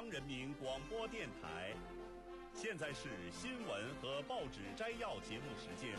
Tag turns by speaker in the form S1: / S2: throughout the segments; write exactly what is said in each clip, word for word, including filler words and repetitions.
S1: 央人民广播电台。现在是新闻和报纸摘要节目时间。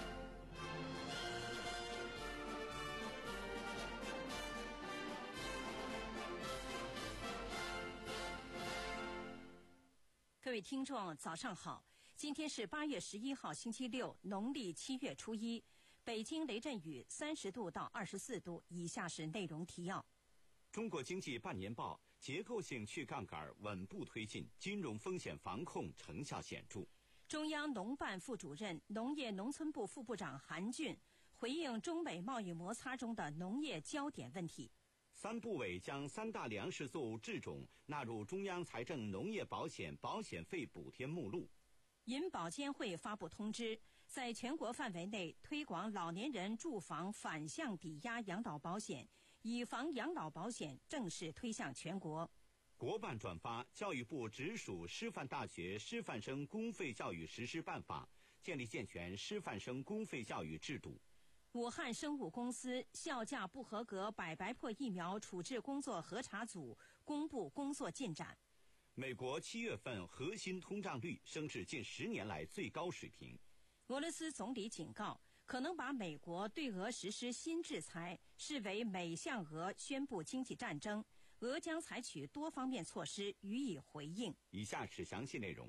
S2: 各位听众早上好，今天是八月十一号星期六，农历七月初一。北京雷阵雨三十度到二十四度，以下是内容提要。
S3: 中国经济半年报，结构性去杠杆稳步推进，金融风险防控成效显著。
S2: 中央农办副主任、农业农村部副部长韩俊回应中美贸易摩擦中的农业焦点问题。
S3: 三部委将三大粮食作物制种纳入中央财政农业保险保险费补贴目录。
S2: 银保监会发布通知，在全国范围内推广老年人住房反向抵押养老保险，以房养老保险正式推向全国。
S3: 国办转发教育部直属师范大学师范生公费教育实施办法，建立健全师范生公费教育制度。
S2: 武汉生物公司效价不合格百白破疫苗处置工作核查组公布工作进展。
S3: 美国七月份核心通胀率升至近十年来最高水平。
S2: 俄罗斯总理警告，可能把美国对俄实施新制裁视为美向俄宣布经济战争，俄将采取多方面措施予以回应。
S3: 以下是详细内容。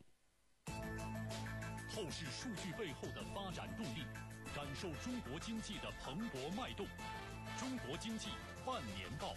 S4: 透视数据背后的发展动力，感受中国经济的蓬勃脉动。中国经济半年报。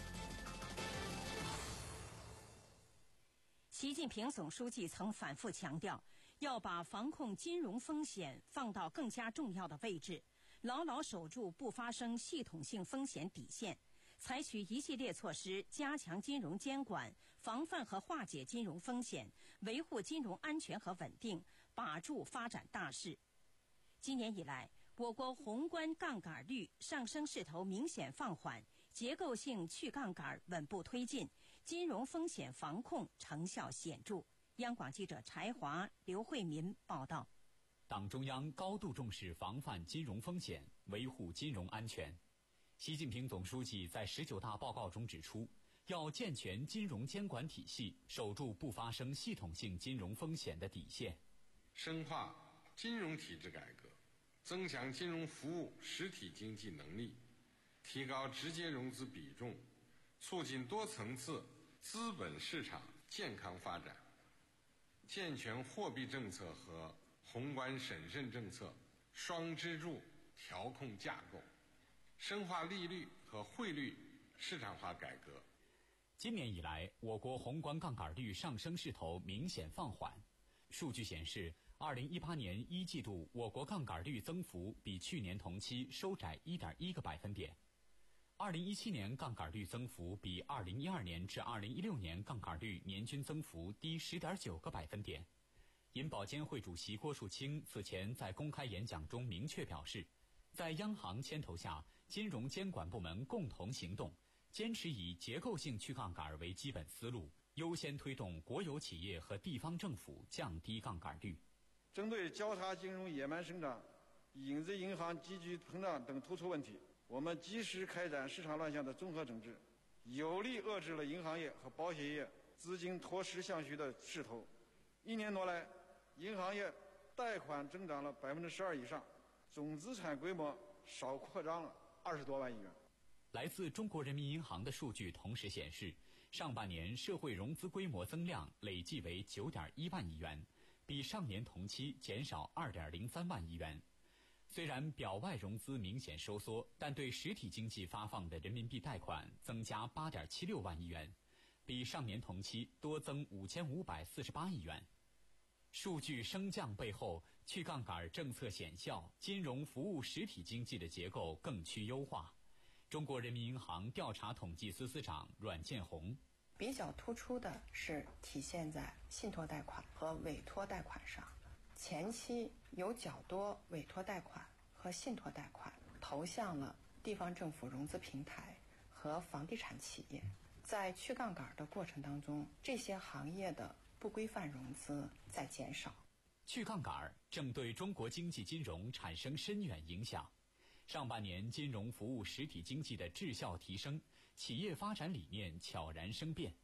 S2: 习近平总书记曾反复强调，要把防控金融风险放到更加重要的位置，牢牢守住不发生系统性风险底线，采取一系列措施加强金融监管，防范和化解金融风险，维护金融安全和稳定，把住发展大势。今年以来，我国宏观杠杆率上升势头明显放缓，结构性去杠杆稳步推进，金融风险防控成效显著。央广记者柴华、刘慧民报道。
S5: 党中央高度重视防范金融风险，维护金融安全。习近平总书记在十九大报告中指出，要健全金融监管体系，守住不发生系统性金融风险的底线，
S6: 深化金融体制改革，增强金融服务实体经济能力，提高直接融资比重，促进多层次资本市场健康发展，健全货币政策和宏观审慎政策双支柱调控架构，深化利率和汇率市场化改革。
S5: 今年以来，我国宏观杠杆率上升势头明显放缓。数据显示，二零一八年一季度我国杠杆率增幅比去年同期收窄 一点一 个百分点。二零一七年杠杆率增幅比二零一二年至二零一六年杠杆率年均增幅低 十点九 个百分点。银保监会主席郭树清此前在公开演讲中明确表示，在央行牵头下，金融监管部门共同行动，坚持以结构性去杠杆为基本思路，优先推动国有企业和地方政府降低杠杆率。
S7: 针对交叉金融野蛮生长、影子银行急剧膨胀等突出问题，我们及时开展市场乱象的综合整治，有力遏制了银行业和保险业资金脱实向虚的势头。一年多来，银行业贷款增长了百分之十二以上，总资产规模少扩张了二十多万亿元。
S5: 来自中国人民银行的数据同时显示，上半年社会融资规模增量累计为 九点一万亿元，比上年同期减少 二点零三万亿元。虽然表外融资明显收缩，但对实体经济发放的人民币贷款增加 八点七六万亿元，比上年同期多增五千五百四十八亿元。数据升降背后，去杠杆政策显效，金融服务实体经济的结构更趋优化。中国人民银行调查统计司司长阮建红，
S8: 比较突出的是体现在信托贷款和委托贷款上，前期有较多委托贷款和信托贷款投向了地方政府融资平台和房地产企业，在去杠杆的过程当中，这些行业的不规范融资在减少。
S5: 去杠杆正对中国经济金融产生深远影响。上半年金融服务实体经济的质效提升，企业发展理念悄然生变。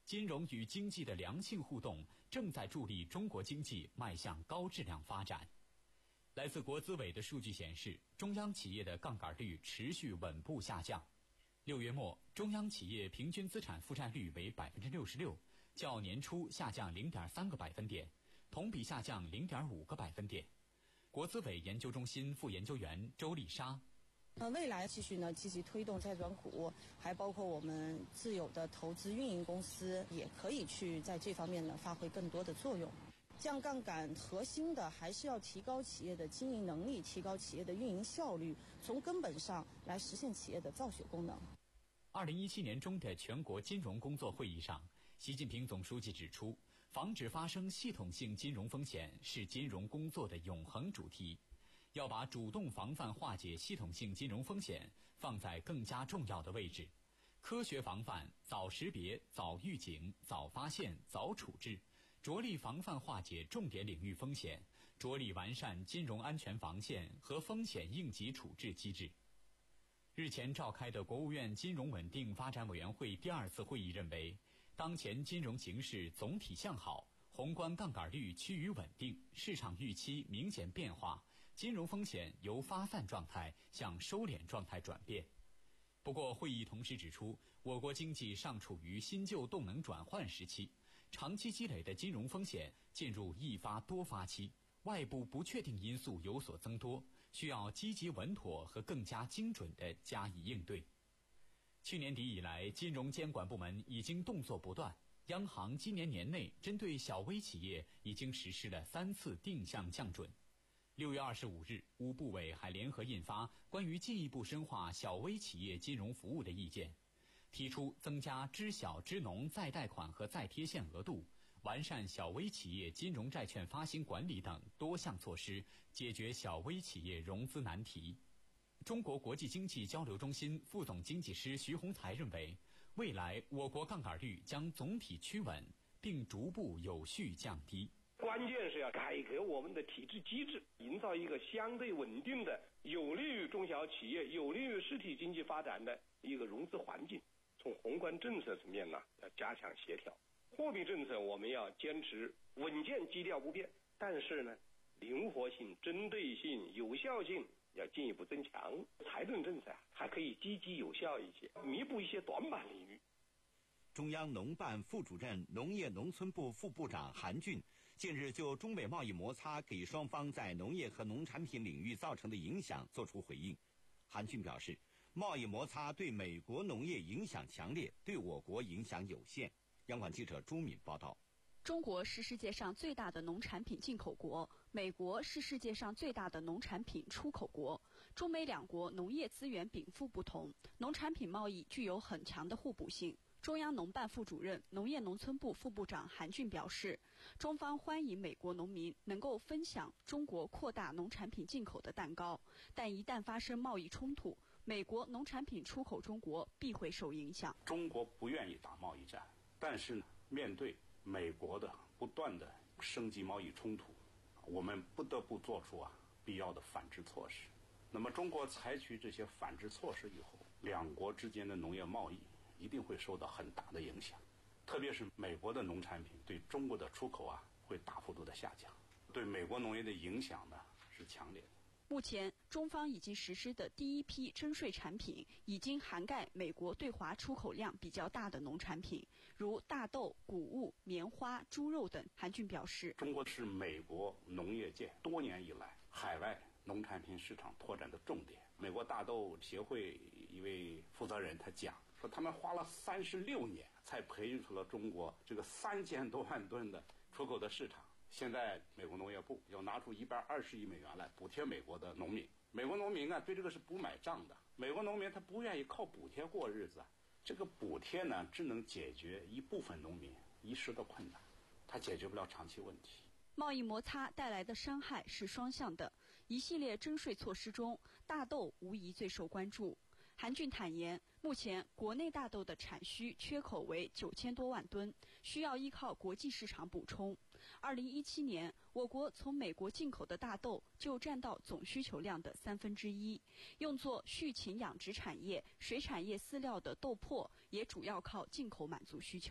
S5: 金融与经济的良性互动正在助力中国经济迈向高质量发展。来自国资委的数据显示，中央企业的杠杆率持续稳步下降。六月末，中央企业平均资产负债率为百分之六十六，较年初下降零点三个百分点，同比下降零点五个百分点。国资委研究中心副研究员周丽莎。
S9: 呃，未来继续呢积极推动债转股，还包括我们自有的投资运营公司，也可以去在这方面呢发挥更多的作用。降杠杆核心的还是要提高企业的经营能力，提高企业的运营效率，从根本上来实现企业的造血功能。
S5: 二零一七年中的全国金融工作会议上，习近平总书记指出，防止发生系统性金融风险是金融工作的永恒主题，要把主动防范化解系统性金融风险放在更加重要的位置，科学防范、早识别、早预警、早发现、早处置，着力防范化解重点领域风险，着力完善金融安全防线和风险应急处置机制。日前召开的国务院金融稳定发展委员会第二次会议认为，当前金融形势总体向好，宏观杠杆率趋于稳定，市场预期明显变化，金融风险由发散状态向收敛状态转变。不过，会议同时指出，我国经济尚处于新旧动能转换时期，长期积累的金融风险进入易发多发期，外部不确定因素有所增多，需要积极稳妥和更加精准地加以应对。去年底以来，金融监管部门已经动作不断，央行今年年内针对小微企业已经实施了三次定向降准。六月二十五日，五部委还联合印发关于进一步深化小微企业金融服务的意见，提出增加知小知农再贷款和再贴现额度，完善小微企业金融债券发行管理等多项措施，解决小微企业融资难题。中国国际经济交流中心副总经济师徐洪才认为，未来我国杠杆率将总体趋稳，并逐步有序降低。
S10: 关键是要改革我们的体制机制，营造一个相对稳定的、有利于中小企业、有利于实体经济发展的一个融资环境。从宏观政策层面呢，要加强协调；货币政策我们要坚持稳健基调不变，但是呢，灵活性、针对性、有效性要进一步增强。财政政策啊，还可以积极有效一些，弥补一些短板领域。
S3: 中央农办副主任、农业农村部副部长韩俊近日就中美贸易摩擦给双方在农业和农产品领域造成的影响作出回应。韩俊表示，贸易摩擦对美国农业影响强烈，对我国影响有限。央广记者朱敏报道。
S11: 中国是世界上最大的农产品进口国，美国是世界上最大的农产品出口国。中美两国农业资源禀赋不同，农产品贸易具有很强的互补性。中央农办副主任、农业农村部副部长韩俊表示，中方欢迎美国农民能够分享中国扩大农产品进口的蛋糕，但一旦发生贸易冲突，美国农产品出口中国必会受影响。
S12: 中国不愿意打贸易战，但是呢，面对美国的不断的升级贸易冲突，我们不得不做出啊必要的反制措施。那么中国采取这些反制措施以后，两国之间的农业贸易一定会受到很大的影响，特别是美国的农产品对中国的出口啊会大幅度的下降，对美国农业的影响呢是强烈的。
S11: 目前，中方已经实施的第一批征税产品已经涵盖美国对华出口量比较大的农产品，如大豆、谷物、棉花、猪肉等。韩俊表示，
S12: 中国是美国农业界多年以来海外农产品市场拓展的重点。美国大豆协会一位负责人他讲说，他们花了三十六年才培育出了中国这个三千多万吨的出口的市场。现在美国农业部要拿出一百二十亿美元来补贴美国的农民，美国农民啊对这个是不买账的，美国农民他不愿意靠补贴过日子，这个补贴呢只能解决一部分农民一时的困难，它解决不了长期问题。
S11: 贸易摩擦带来的伤害是双向的，一系列征税措施中，大豆无疑最受关注。韩俊坦言，目前国内大豆的产需缺口为九千多万吨，需要依靠国际市场补充。二零一七年，我国从美国进口的大豆就占到总需求量的三分之一，用作畜禽养殖产业、水产业饲料的豆粕也主要靠进口满足需求。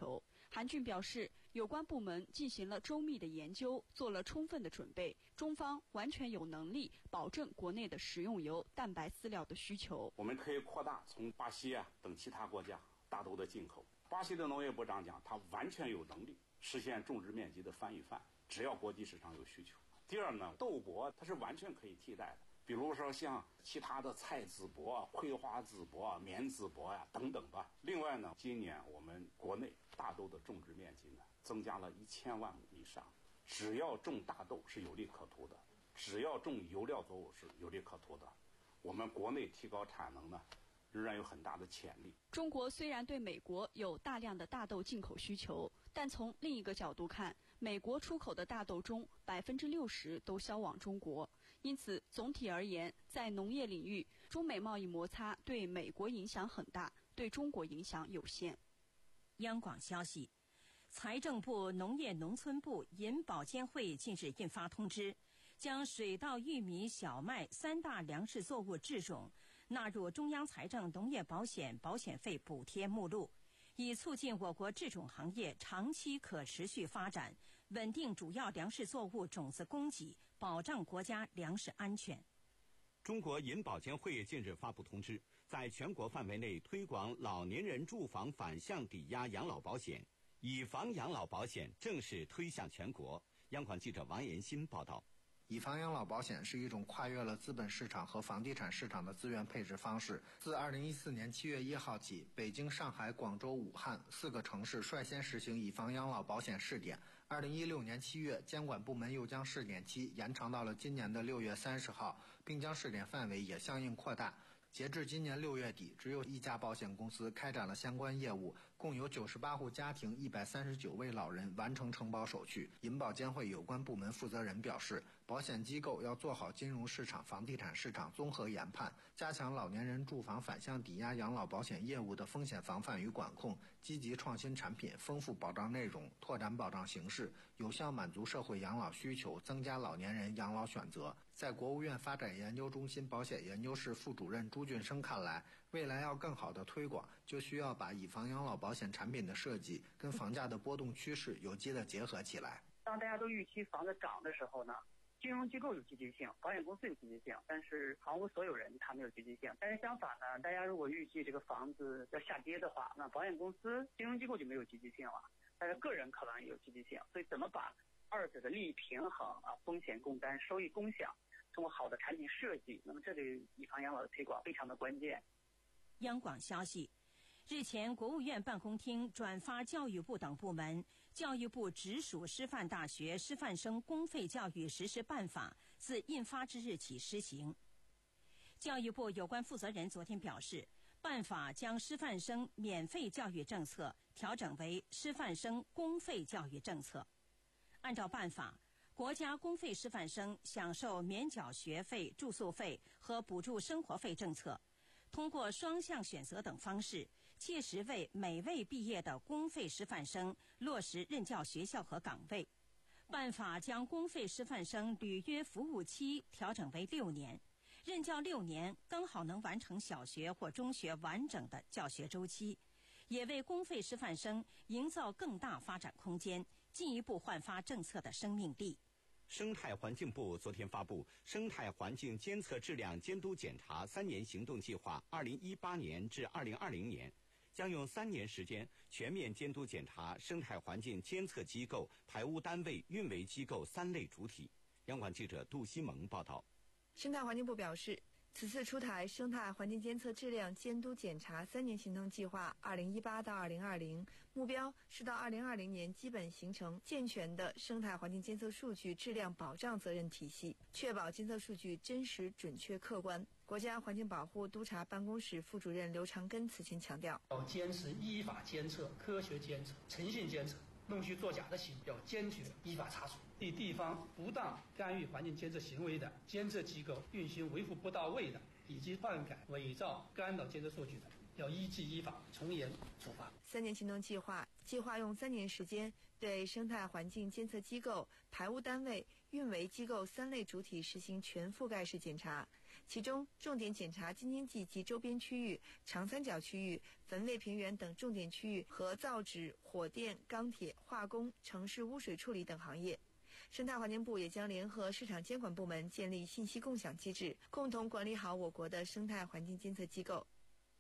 S11: 韩俊表示，有关部门进行了周密的研究，做了充分的准备，中方完全有能力保证国内的食用油、蛋白饲料的需求。
S12: 我们可以扩大从巴西啊等其他国家大豆的进口。巴西的农业部长讲，他完全有能力实现种植面积的翻一番，只要国际市场有需求。第二呢，豆粕它是完全可以替代的，比如说像其他的菜籽粕、葵花籽粕、棉籽粕呀、啊、等等吧。另外呢，今年我们国内大豆的种植面积呢增加了一千万亩以上，只要种大豆是有利可图的，只要种油料作物是有利可图的。我们国内提高产能呢，仍然有很大的潜力。
S11: 中国虽然对美国有大量的大豆进口需求，但从另一个角度看，美国出口的大豆中百分之六十都销往中国。因此，总体而言，在农业领域，中美贸易摩擦对美国影响很大，对中国影响有限。
S2: 央广消息，财政部、农业农村部、银保监会近日印发通知，将水稻、玉米、小麦三大粮食作物制种纳入中央财政农业保险保险费补贴目录，以促进我国制种行业长期可持续发展，稳定主要粮食作物种子供给，保障国家粮食安全。
S3: 中国银保监会近日发布通知，在全国范围内推广老年人住房反向抵押养老保险，以房养老保险正式推向全国。央广记者王延新报道。
S13: 以房养老保险是一种跨越了资本市场和房地产市场的资源配置方式。自二零一四年七月一号起，北京、上海、广州、武汉四个城市率先实行以房养老保险试点。二零一六年七月，监管部门又将试点期延长到了今年的六月三十号，并将试点范围也相应扩大。截至今年六月底，只有一家保险公司开展了相关业务，共有九十八户家庭、一百三十九位老人完成承保手续。银保监会有关部门负责人表示，保险机构要做好金融市场、房地产市场综合研判，加强老年人住房反向抵押养老保险业务的风险防范与管控，积极创新产品，丰富保障内容，拓展保障形式，有效满足社会养老需求，增加老年人养老选择。在国务院发展研究中心保险研究室副主任朱俊生看来，未来要更好的推广，就需要把以房养老保险产品的设计跟房价的波动趋势有机的结合起来。
S14: 当大家都预期房子涨的时候呢，金融机构有积极性，保险公司有积极性，但是房屋所有人他没有积极性。但是相反呢，大家如果预计这个房子要下跌的话，那保险公司、金融机构就没有积极性了，但是个人可能也有积极性。所以怎么把二者的利益平衡啊，风险共担、收益共享，通过好的产品设计，那么这对以房养老的推广非常的关键。
S2: 央广消息，日前国务院办公厅转发教育部等部门教育部直属师范大学师范生公费教育实施办法自印发之日起施行。教育部有关负责人昨天表示，办法将师范生免费教育政策调整为师范生公费教育政策。按照办法，国家公费师范生享受免缴学费、住宿费和补助生活费政策，通过双向选择等方式，切实为每位毕业的公费师范生落实任教学校和岗位。办法将公费师范生履约服务期调整为六年，任教六年刚好能完成小学或中学完整的教学周期，也为公费师范生营造更大发展空间，进一步焕发政策的生命力。
S3: 生态环境部昨天发布《生态环境监测质量监督检查三年行动计划》，二零一八年至二零二零年，将用三年时间全面监督检查生态环境监测机构、排污单位、运维机构三类主体。央广记者杜西蒙报道。
S15: 生态环境部表示，此次出台生态环境监测质量监督检查三年行动计划二零一八到二零二零，目标是到二零二零年基本形成健全的生态环境监测数据质量保障责任体系，确保监测数据真实、准确、客观。国家环境保护督察办公室副主任刘长根此前强调，
S16: 要坚持依法监测、科学监测、诚信监测，弄虚作假的行为要坚决依法查处。对地方不当干预环境监测行为的监测机构运行维护不到位的，以及篡改、伪造、干扰监测数据的，要依纪依法从严处罚。
S15: 三年行动计划计划用三年时间，对生态环境监测机构、排污单位、运维机构三类主体实行全覆盖式检查， 其中重点检查京津冀及周边区域、长三角区域、汾渭平原等重点区域和造纸、火电、钢铁、化工、城市污水处理等行业。生态环境部也将联合市场监管部门建立信息共享机制，共同管理好我国的生态环境监测机构。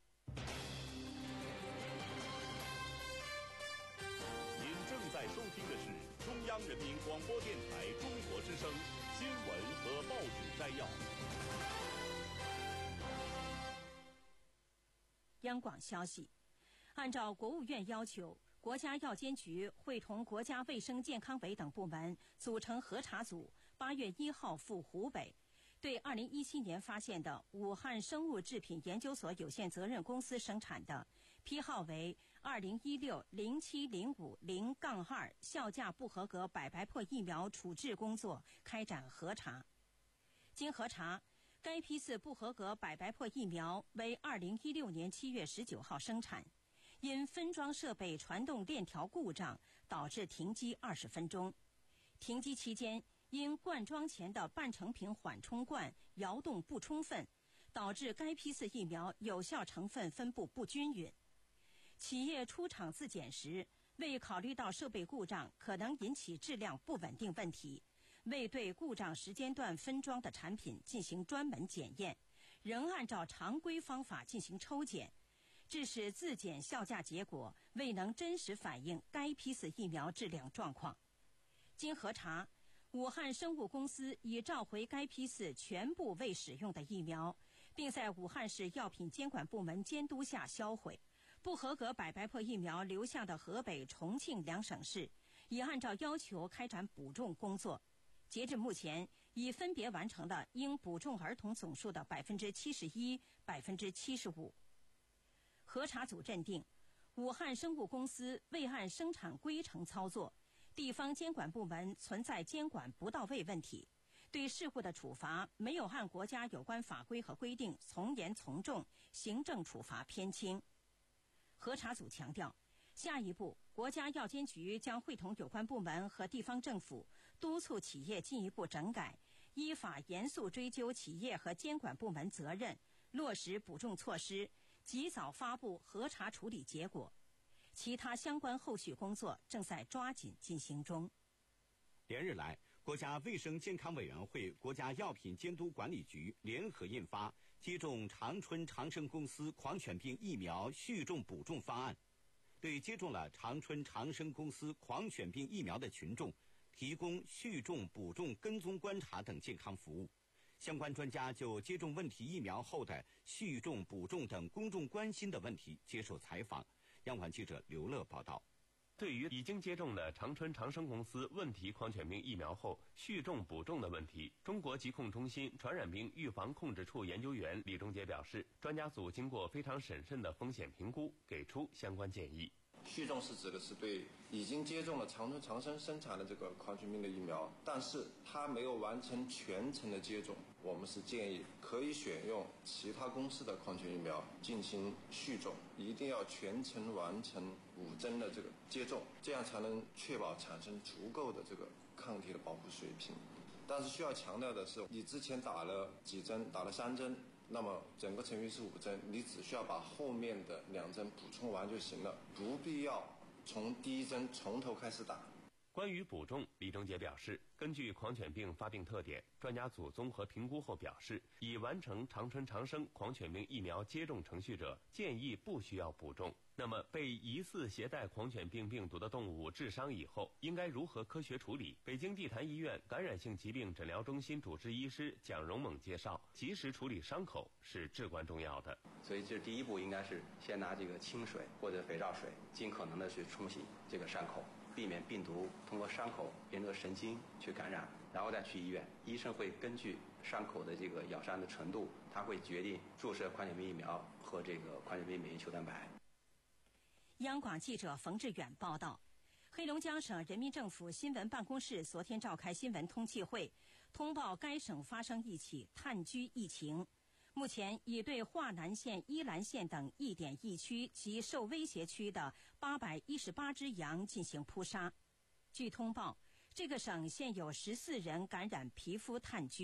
S1: 您正在收听的是中央人民广播电台中国之声新闻和报纸摘要。
S2: 央广消息，按照国务院要求，国家药监局会同国家卫生健康委等部门组成核查组，八月一号赴湖北，对二零一七年发现的武汉生物制品研究所有限责任公司生产的批号为二零一六零七零五零杠二效价不合格百白破疫苗处置工作开展核查。经核查，该批次不合格百白破疫苗为二零一六年七月十九号生产，因分装设备传动链条故障导致停机二十分钟。停机期间，因灌装前的半成品缓冲罐摇动不充分，导致该批次疫苗有效成分分布不均匀。企业出厂自检时，未考虑到设备故障可能引起质量不稳定问题，未对故障时间段分装的产品进行专门检验，仍按照常规方法进行抽检，致使自检效价结果未能真实反映该批次疫苗质量状况。经核查，武汉生物公司已召回该批次全部未使用的疫苗，并在武汉市药品监管部门监督下销毁。不合格百白破疫苗流向的河北、重庆两省市已按照要求开展补种工作。截至目前，已分别完成了应补种儿童总数的百分之七十一、百分之七十五。核查组认定，武汉生物公司未按生产规程操作，地方监管部门存在监管不到位问题，对事故的处罚没有按国家有关法规和规定从严从重，行政处罚偏轻。核查组强调，下一步国家药监局将会同有关部门和地方政府，督促企业进一步整改，依法严肃追究企业和监管部门责任，落实补种措施，及早发布核查处理结果。其他相关后续工作正在抓紧进行中。
S3: 连日来，国家卫生健康委员会、国家药品监督管理局联合印发接种长春长生公司狂犬病疫苗续种补种方案，对接种了长春长生公司狂犬病疫苗的群众提供续种、补种、跟踪观察等健康服务。相关专家就接种问题疫苗后的续种、补种等公众关心的问题接受采访。央广记者刘乐报道。
S17: 对于已经接种的长春长生公司问题狂犬病疫苗后续种补种的问题，中国疾控中心传染病预防控制处研究员李忠杰表示，专家组经过非常审慎的风险评估，给出相关建议。
S18: 续种是指的是对已经接种了长春长生生产的这个狂犬病的疫苗，但是它没有完成全程的接种，我们是建议可以选用其他公司的狂犬疫苗进行续种，一定要全程完成五针的这个接种，这样才能确保产生足够的这个抗体的保护水平。但是需要强调的是，你之前打了几针，打了三针，那么整个程序是五针，你只需要把后面的两针补充完就行了，不必要从第一针从头开始打。
S17: 关于补种，李忠杰表示，根据狂犬病发病特点，专家组综合评估后表示，已完成长春长生狂犬病疫苗接种程序者，建议不需要补种。那么，被疑似携带狂犬病病毒的动物致伤以后，应该如何科学处理？北京地坛医院感染性疾病诊疗中心主治医师蒋荣猛介绍，及时处理伤口是至关重要的。
S19: 所以，这第一步应该是先拿这个清水或者肥皂水，尽可能的去冲洗这个伤口，避免病毒通过伤口沿着神经去感染，然后再去医院。医生会根据伤口的这个咬伤的程度，他会决定注射狂犬病疫苗和这个狂犬病免疫球蛋白。
S2: 央广记者冯志远报道，黑龙江省人民政府新闻办公室昨天召开新闻通气会，通报该省发生一起炭疽疫情，目前已对华南县、依兰县等一点一区及受威胁区的八百一十八只羊进行扑杀。据通报，这个省现有十四人感染皮肤炭疽，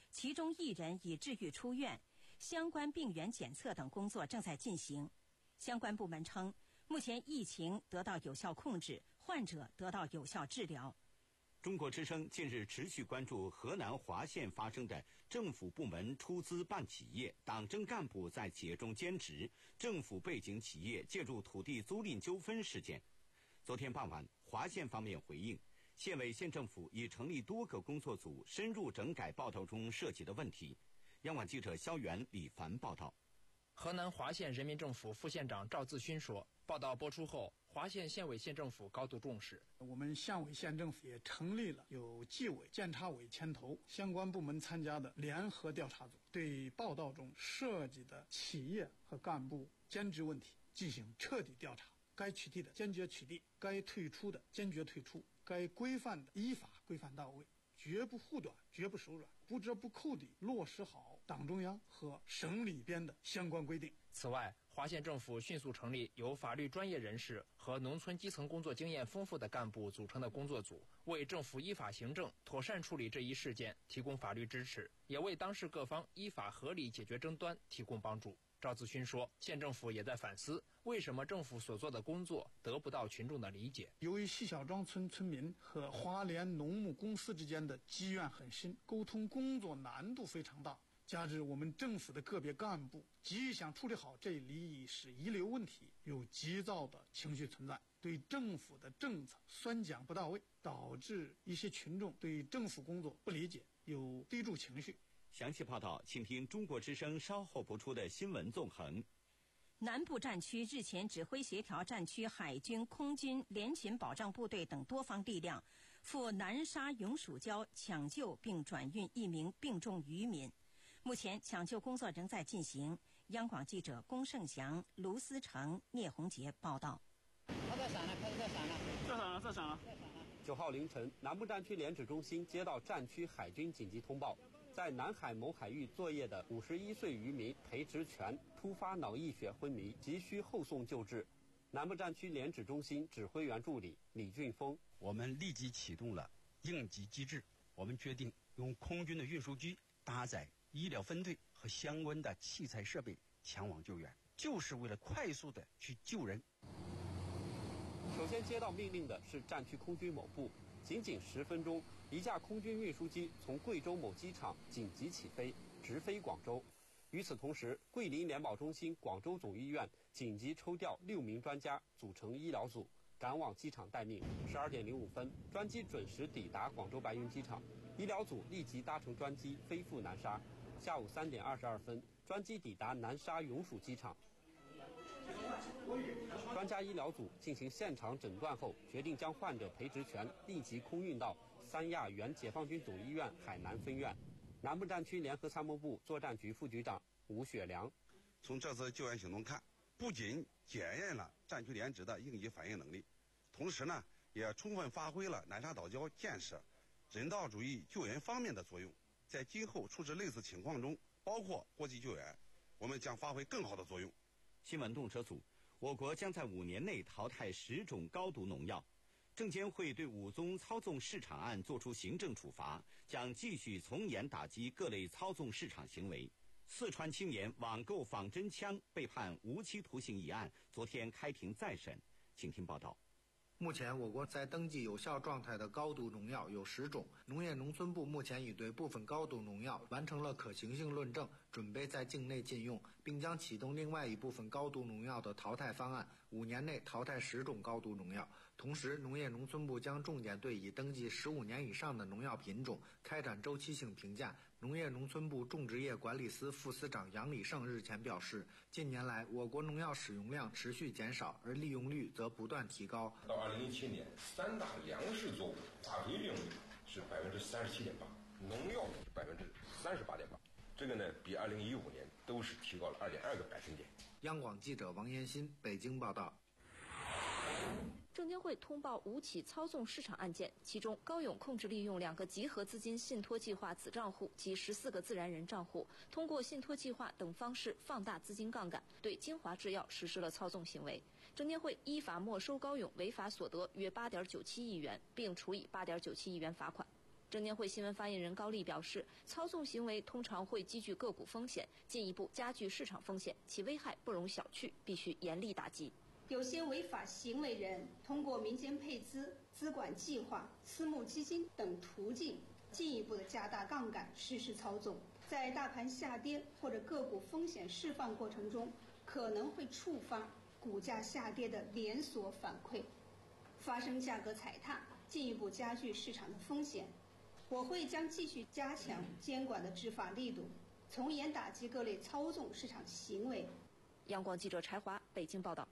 S2: 其中一人已治愈出院，相关病原检测等工作正在进行。相关部门称，目前疫情得到有效控制，患者得到有效治疗。
S3: 中国之声近日持续关注河南滑县发生的政府部门出资办企业、党政干部在企业中兼职、政府背景企业介入土地租赁纠纷事件。昨天傍晚，滑县方面回应，县委县政府已成立多个工作组，深入整改报道中涉及的问题。央广记者肖元、李凡报道。
S20: 河南滑县人民政府副县长赵自勋说，报道播出后，滑县县委县政府高度重视。
S21: 我们县委县政府也成立了有纪委、监察委牵头、相关部门参加的联合调查组，对报道中涉及的企业和干部兼职问题进行彻底调查，该取缔的坚决取缔，该退出的坚决退出，该规范的依法规范到位，绝不护短，绝不手软，不折不扣地落实好党中央和省里边的相关规定。
S20: 此外，滑县政府迅速成立由法律专业人士和农村基层工作经验丰富的干部组成的工作组，为政府依法行政妥善处理这一事件提供法律支持，也为当事各方依法合理解决争端提供帮助。赵自勋说，县政府也在反思，为什么政府所做的工作得不到群众的理解。
S21: 由于西小庄村村民和华联农牧公司之间的积怨很深，沟通工作难度非常大，加之我们政府的个别干部急于想处理好这历史遗留问题，有急躁的情绪存在，对政府的政策宣讲不到位，导致一些群众对政府工作不理解，有抵触情绪。
S3: 详细报道，请听中国之声稍后播出的新闻纵横。
S2: 南部战区日前指挥协调战区海军、空军、联勤保障部队等多方力量，赴南沙永暑礁抢救并转运一名病重渔民。目前抢救工作仍在进行。央广记者龚胜祥、卢思成、聂红杰报道。
S22: 他在闪了，他在闪了，在闪了，在闪了。
S23: 九号凌晨，南部战区联指中心接到战区海军紧急通报，在南海某海域作业的五十一岁渔民裴直全突发脑溢血昏迷，急需后送救治。南部战区联指中心指挥员助理李俊峰，
S24: 我们立即启动了应急机制，我们决定用空军的运输机搭载医疗分队和相关的器材设备前往救援，就是为了快速的去救人。
S23: 首先接到命令的是战区空军某部，仅仅十分钟，一架空军运输机从贵州某机场紧急起飞，直飞广州。与此同时，桂林联保中心广州总医院紧急抽调六名专家组成医疗组，赶往机场待命。十二点零五分，专机准时抵达广州白云机场，医疗组立即搭乘专机飞赴南沙。下午三点二十二分，专机抵达南沙永暑机场。专家医疗组进行现场诊断后，决定将患者裴直全立即空运到三亚原解放军总医院海南分院。南部战区联合参谋部作战局副局长吴雪良，
S25: 从这次救援行动看，不仅检验了战区联指的应急反应能力，同时呢，也充分发挥了南沙岛礁建设、人道主义救援方面的作用。在今后处置类似情况中，包括国际救援，我们将发挥更好的作用。
S3: 新闻动车组，我国将在五年内淘汰十种高毒农药。证监会对五宗操纵市场案作出行政处罚，将继续从严打击各类操纵市场行为。四川青年网购仿真枪被判无期徒刑一案，昨天开庭再审。请听报道。
S13: 目前，我国在登记有效状态的高毒农药有十种。农业农村部目前已对部分高毒农药完成了可行性论证，准备在境内禁用，并将启动另外一部分高毒农药的淘汰方案，五年内淘汰十种高毒农药。同时，农业农村部将重点对已登记十五年以上的农药品种开展周期性评价。农业农村部种植业管理司副司长杨礼胜日前表示，近年来我国农药使用量持续减少，而利用率则不断提高。
S26: 到二零一七年，三大粮食作物化肥利用率是百分之三十七点八，农药是百分之三十八点八，这个呢比二零一五年都是提高了二点二个百分点。
S13: 央广记者王延新北京报道。
S27: 证监会通报五起操纵市场案件，其中高勇控制利用两个集合资金信托计划子账户及十四个自然人账户，通过信托计划等方式放大资金杠杆，对金华制药实施了操纵行为。证监会依法没收高勇违法所得约八点九七亿元，并处以八点九七亿元罚款。 证监会新闻发言人高丽表示，操纵行为通常会积聚个股风险，进一步加剧市场风险，其危害不容小觑，必须严厉打击。
S4: 有些违法行为人通过民间配资、资管计划、私募基金等途径，进一步的加大杠杆实施操纵，在大盘下跌或者个股风险释放过程中，可能会触发股价下跌的连锁反馈，发生价格踩踏，进一步加剧市场的风险。我会将继续加强监管的执法力度，从严打击各类操纵市场行为。
S27: 央广记者柴华北京报道。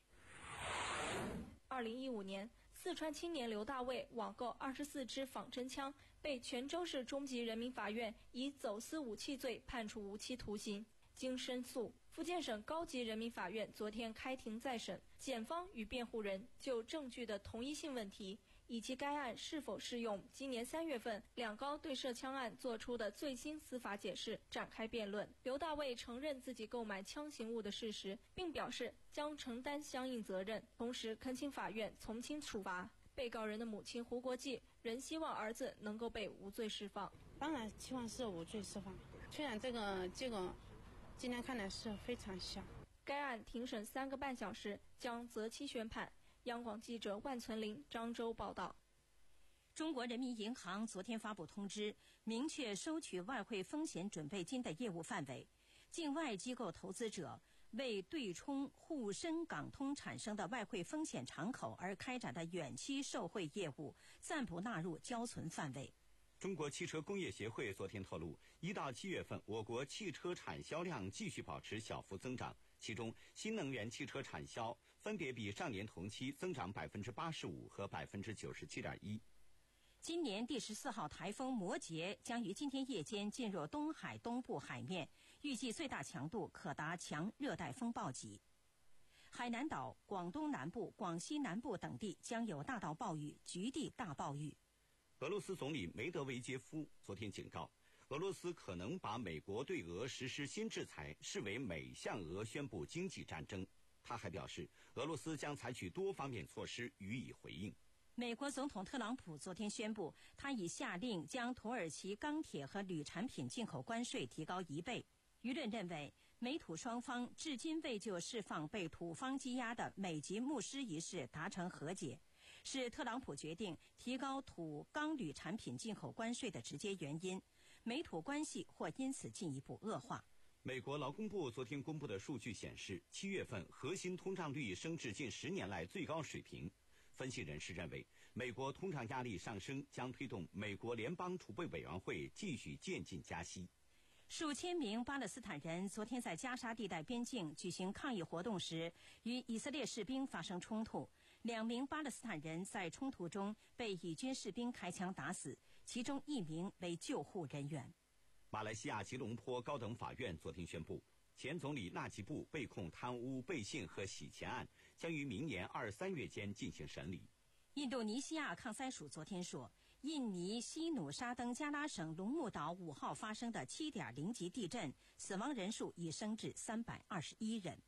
S5: 二零一五年，四川青年刘大卫网购二十四支仿真枪，被泉州市中级人民法院以走私武器罪判处无期徒刑。经申诉，福建省高级人民法院昨天开庭再审，检方与辩护人就证据的同一性问题，以及该案是否适用今年三月份两高对涉枪案作出的最新司法解释展开辩论。刘大卫承认自己购买枪形物的事实，并表示将承担相应责任，同时恳请法院从轻处罚。被告人的母亲胡国际仍希望儿子能够被无罪释放。
S6: 当然期望是无罪释放，虽然这个结果今天看来是非常小。
S5: 该案庭审三个半小时，将择期宣判。央广记者万存林、漳州报道。
S2: 中国人民银行昨天发布通知，明确收取外汇风险准备金的业务范围。境外机构投资者为对冲沪深港通产生的外汇风险敞口而开展的远期受汇业务，暂不纳入交存范围。
S3: 中国汽车工业协会昨天透露，一到七月份，我国汽车产销量继续保持小幅增长，其中新能源汽车产销分别比上年同期增长百分之八十五和百分之九十七点一。
S2: 今年第十四号台风摩羯将于今天夜间进入东海东部海面，预计最大强度可达强热带风暴级。海南岛、广东南部、广西南部等地将有大到暴雨，局地大暴雨。
S3: 俄罗斯总理梅德韦杰夫昨天警告，俄罗斯可能把美国对俄实施新制裁视为美向俄宣布经济战争。他还表示，俄罗斯将采取多方面措施予以回应。
S2: 美国总统特朗普昨天宣布，他已下令将土耳其钢铁和铝产品进口关税提高一倍。舆论认为，美土双方至今未就释放被土方羁押的美籍牧师一事达成和解，是特朗普决定提高土钢铝产品进口关税的直接原因，美土关系或因此进一步恶化。
S3: 美国劳工部昨天公布的数据显示，七月份核心通胀率升至近十年来最高水平。分析人士认为，美国通胀压力上升将推动美国联邦储备委员会继续渐进加息。
S2: 数千名巴勒斯坦人昨天在加沙地带边境举行抗议活动时，与以色列士兵发生冲突，两名巴勒斯坦人在冲突中被以军士兵开枪打死，其中一名为救护人员。
S3: 马来西亚吉隆坡高等法院昨天宣布，前总理纳吉布被控贪污、背信和洗钱案，将于明年二三月间进行审理。
S2: 印度尼西亚抗灾署昨天说，印尼西努沙登加拉省龙目岛五号发生的 七点零 级地震，死亡人数已升至三百二十一人。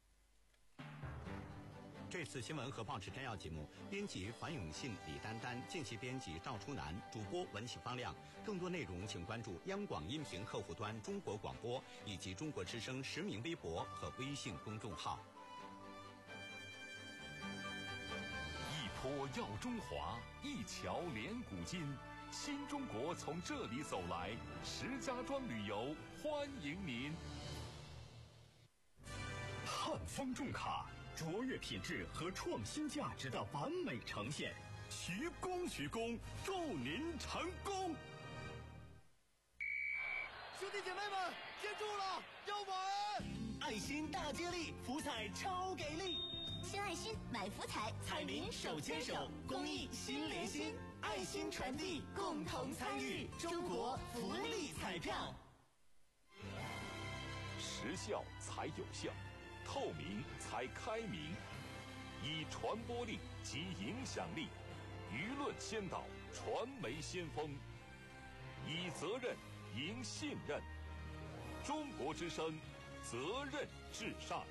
S3: 这次新闻和报纸摘要节目，编辑樊永信、李丹丹，见习编辑赵初南，主播文启方亮。更多内容请关注央广音频客户端中国广播以及中国之声实名微博和微信公众号。
S1: 一坡耀中华，一桥连古今，新中国从这里走来。石家庄旅游欢迎您。
S7: 汉方重卡，卓越品质和创新价值的完美呈现，徐工徐工，祝您成功！
S8: 兄弟姐妹们，接住了，要玩！
S7: 爱心大接力，福彩超给力！
S9: 新爱心买福彩，
S7: 彩民手牵手，公益心连心，爱心传递，共同参与中国福利彩票。
S1: 时效才有效，透明才开明，以传播力及影响力，舆论先导，传媒先锋，以责任赢信任。中国之声，责任至上。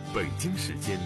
S1: 北京时间